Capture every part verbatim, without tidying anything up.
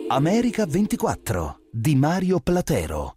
America ventiquattro di Mario Platero.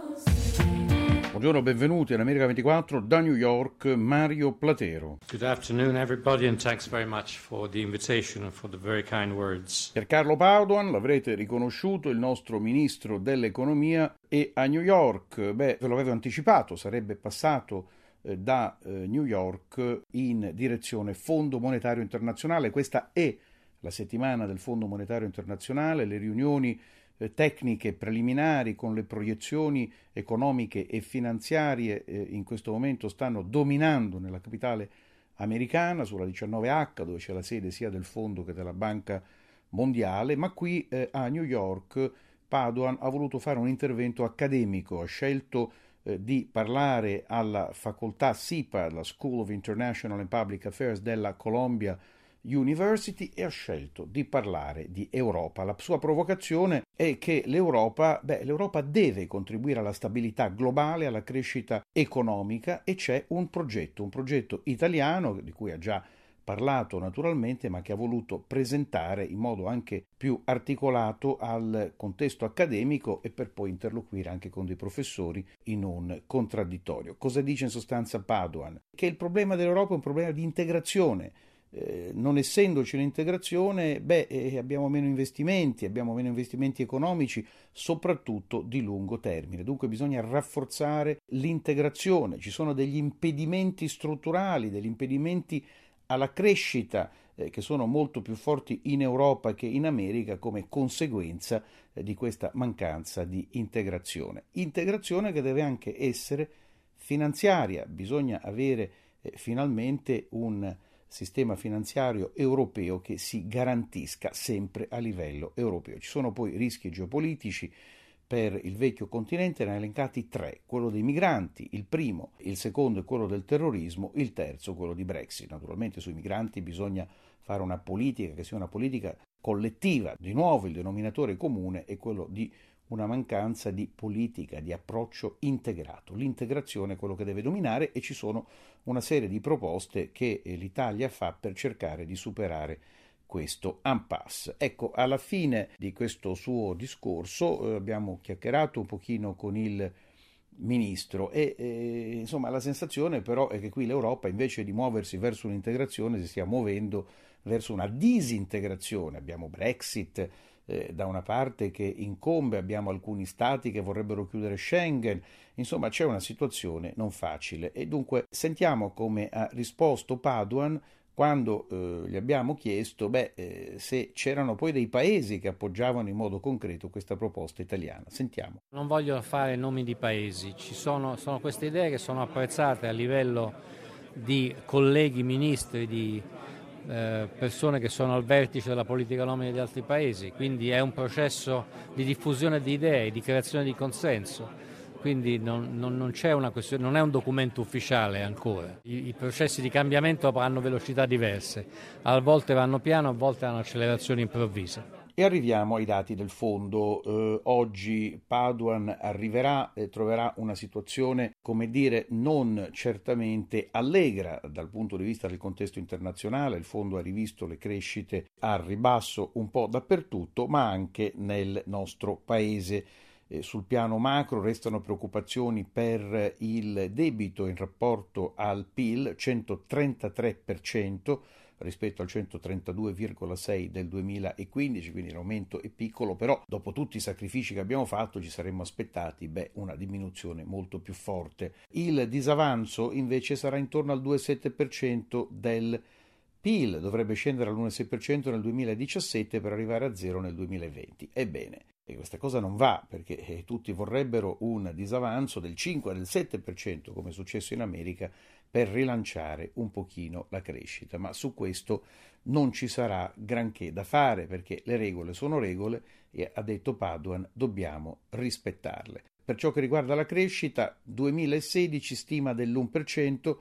Buongiorno, benvenuti in America ventiquattro da New York, Mario Platero. Good afternoon everybody and thanks very much for the invitation and for the very kind words. Piercarlo Padoan, l'avrete riconosciuto, il nostro ministro dell'economia, e a New York, beh, ve lo avevo anticipato, sarebbe passato eh, da eh, New York in direzione Fondo Monetario Internazionale. Questa è la settimana del Fondo Monetario Internazionale, le riunioni eh, tecniche preliminari con le proiezioni economiche e finanziarie eh, in questo momento stanno dominando nella capitale americana, sulla diciannove acca, dove c'è la sede sia del Fondo che della Banca Mondiale, ma qui eh, a New York Padoan ha voluto fare un intervento accademico, ha scelto eh, di parlare alla facoltà S I P A, la School of International and Public Affairs della Columbia University, e ha scelto di parlare di Europa. La sua provocazione è che l'Europa, beh, l'Europa deve contribuire alla stabilità globale, alla crescita economica, e c'è un progetto, un progetto italiano di cui ha già parlato naturalmente, ma che ha voluto presentare in modo anche più articolato al contesto accademico e per poi interloquire anche con dei professori in un contraddittorio. Cosa dice in sostanza Padoan? Che il problema dell'Europa è un problema di integrazione. Eh, non essendoci l'integrazione, beh, eh, abbiamo meno investimenti, abbiamo meno investimenti economici, soprattutto di lungo termine. Dunque bisogna rafforzare l'integrazione. Ci sono degli impedimenti strutturali, degli impedimenti alla crescita eh, che sono molto più forti in Europa che in America come conseguenza eh, di questa mancanza di integrazione. Integrazione che deve anche essere finanziaria. Bisogna avere eh, finalmente un sistema finanziario europeo che si garantisca sempre a livello europeo. Ci sono poi rischi geopolitici per il vecchio continente, ne ha elencati tre: quello dei migranti, il primo, il secondo è quello del terrorismo, il terzo quello di Brexit. Naturalmente sui migranti bisogna fare una politica che sia una politica collettiva. Di nuovo il denominatore comune è quello di una mancanza di politica, di approccio integrato. L'integrazione è quello che deve dominare e ci sono una serie di proposte che l'Italia fa per cercare di superare questo impasse. Ecco, alla fine di questo suo discorso eh, abbiamo chiacchierato un pochino con il ministro e eh, insomma la sensazione però è che qui l'Europa, invece di muoversi verso un'integrazione, si stia muovendo verso una disintegrazione. Abbiamo Brexit eh, da una parte che incombe, abbiamo alcuni stati che vorrebbero chiudere Schengen, insomma c'è una situazione non facile. E dunque sentiamo come ha risposto Padoan quando eh, gli abbiamo chiesto beh, eh, se c'erano poi dei paesi che appoggiavano in modo concreto questa proposta italiana. Sentiamo. Non voglio fare nomi di paesi, ci sono, sono queste idee che sono apprezzate a livello di colleghi ministri, di eh, persone che sono al vertice della politica economica di altri paesi, quindi è un processo di diffusione di idee, di creazione di consenso. Quindi non, non, non c'è una questione, non è un documento ufficiale ancora. I, i processi di cambiamento hanno velocità diverse, a volte vanno piano, a volte hanno accelerazioni improvvise. E arriviamo ai dati del fondo. Eh, oggi Padoan arriverà e troverà una situazione, come dire, non certamente allegra dal punto di vista del contesto internazionale. Il fondo ha rivisto le crescite al ribasso un po' dappertutto, ma anche nel nostro paese. Eh, sul piano macro restano preoccupazioni per il debito in rapporto al P I L, centotrentatré per cento rispetto al centotrentadue virgola sei del duemilaquindici, quindi l'aumento è piccolo, però dopo tutti i sacrifici che abbiamo fatto ci saremmo aspettati beh, una diminuzione molto più forte. Il disavanzo invece sarà intorno al due virgola sette per cento del P I L, dovrebbe scendere all'uno virgola sei per cento nel duemiladiciassette per arrivare a zero nel duemilaventi. Ebbene, e questa cosa non va perché eh, tutti vorrebbero un disavanzo del cinque del sette per cento come è successo in America per rilanciare un pochino la crescita, ma su questo non ci sarà granché da fare perché le regole sono regole e, ha detto Padoan, dobbiamo rispettarle. Per ciò che riguarda la crescita, duemilasedici stima dell'uno per cento,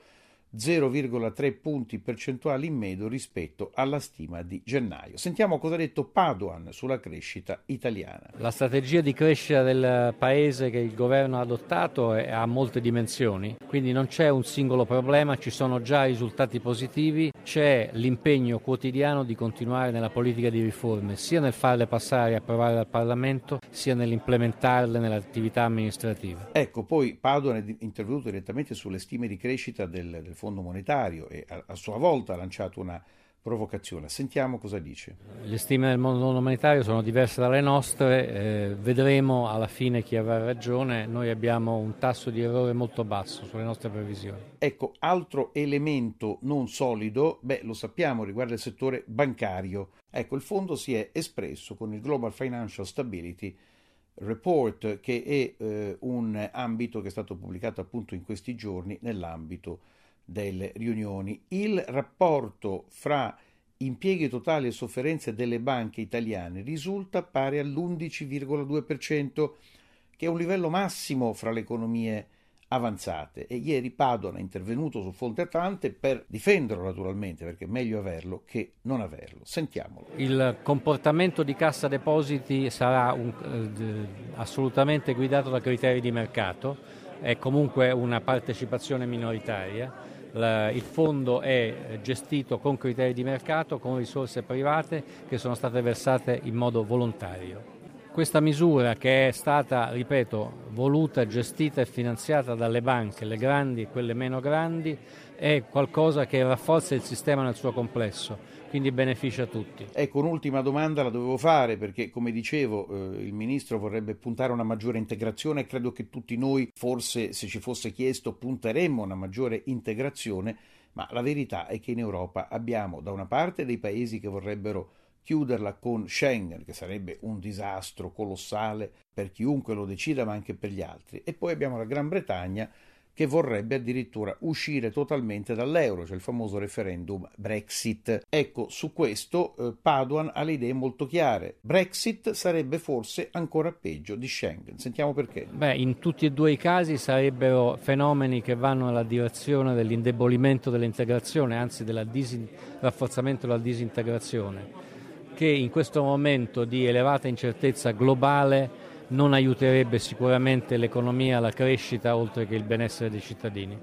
zero virgola tre punti percentuali in meno rispetto alla stima di gennaio. Sentiamo cosa ha detto Padoan sulla crescita italiana. La strategia di crescita del paese che il governo ha adottato è, ha molte dimensioni, quindi non c'è un singolo problema, ci sono già risultati positivi, c'è l'impegno quotidiano di continuare nella politica di riforme, sia nel farle passare e approvare dal Parlamento, sia nell'implementarle nell'attività amministrativa. Ecco, poi Padoan è intervenuto direttamente sulle stime di crescita del, del Fondo Monetario e a, a sua volta ha lanciato una provocazione. Sentiamo cosa dice. Le stime del Fondo Monetario sono diverse dalle nostre, eh, vedremo alla fine chi avrà ragione. Noi abbiamo un tasso di errore molto basso sulle nostre previsioni. Ecco, altro elemento non solido, beh, lo sappiamo, riguarda il settore bancario. Ecco, il fondo si è espresso con il Global Financial Stability Report, che è eh, un ambito che è stato pubblicato appunto in questi giorni nell'ambito delle riunioni. Il rapporto fra impieghi totali e sofferenze delle banche italiane risulta pari all'undici virgola due per cento, che è un livello massimo fra le economie avanzate, e ieri Padoan è intervenuto su Fonte Atlante per difenderlo naturalmente, perché è meglio averlo che non averlo. Sentiamolo. Il comportamento di Cassa Depositi sarà un, eh, assolutamente guidato da criteri di mercato, è comunque una partecipazione minoritaria. La, il fondo è gestito con criteri di mercato, con risorse private che sono state versate in modo volontario. Questa misura, che è stata, ripeto, voluta, gestita e finanziata dalle banche, le grandi e quelle meno grandi, è qualcosa che rafforza il sistema nel suo complesso, quindi beneficia a tutti. Ecco, un'ultima domanda la dovevo fare perché, come dicevo, eh, il Ministro vorrebbe puntare a una maggiore integrazione e credo che tutti noi, forse, se ci fosse chiesto, punteremmo a una maggiore integrazione, ma la verità è che in Europa abbiamo da una parte dei paesi che vorrebbero chiuderla con Schengen, che sarebbe un disastro colossale per chiunque lo decida, ma anche per gli altri. E poi abbiamo la Gran Bretagna che vorrebbe addirittura uscire totalmente dall'euro, cioè il famoso referendum Brexit. Ecco, su questo eh, Padoan ha le idee molto chiare. Brexit sarebbe forse ancora peggio di Schengen. Sentiamo perché. Beh, in tutti e due i casi sarebbero fenomeni che vanno nella direzione dell'indebolimento dell'integrazione, anzi del disin- rafforzamento della disintegrazione, che in questo momento di elevata incertezza globale non aiuterebbe sicuramente l'economia, la crescita, oltre che il benessere dei cittadini.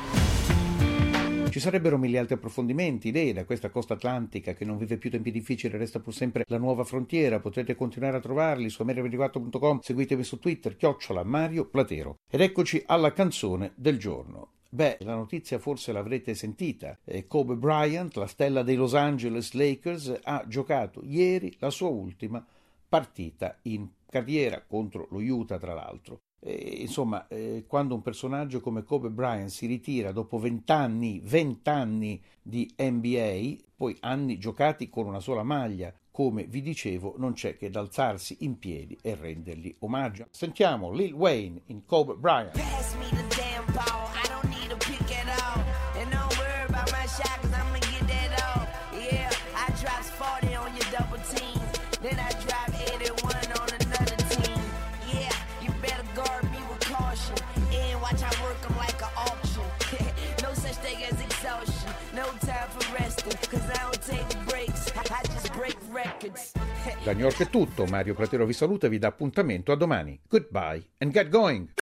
Ci sarebbero mille altri approfondimenti, idee da questa costa atlantica che non vive più tempi difficili, resta pur sempre la nuova frontiera. Potrete continuare a trovarli su america ventiquattro punto com, seguitemi su Twitter, chiocciola Mario Platero. Ed eccoci alla canzone del giorno. Beh, la notizia forse l'avrete sentita. Eh, Kobe Bryant, la stella dei Los Angeles Lakers, ha giocato ieri la sua ultima partita in carriera contro lo Utah, tra l'altro. Eh, insomma, eh, quando un personaggio come Kobe Bryant si ritira dopo vent'anni, vent'anni di N B A, poi anni giocati con una sola maglia, come vi dicevo, non c'è che da alzarsi in piedi e rendergli omaggio. Sentiamo Lil Wayne in Kobe Bryant. Then I drive eighty-one on another team. Yeah, you better guard me with caution. And watch I work them like an auction. No such thing as exhaustion. No time for resting. Cause I don't take breaks. I just break records. Da New York è tutto. Mario Platero vi saluta e vi dà appuntamento a domani. Goodbye and get going.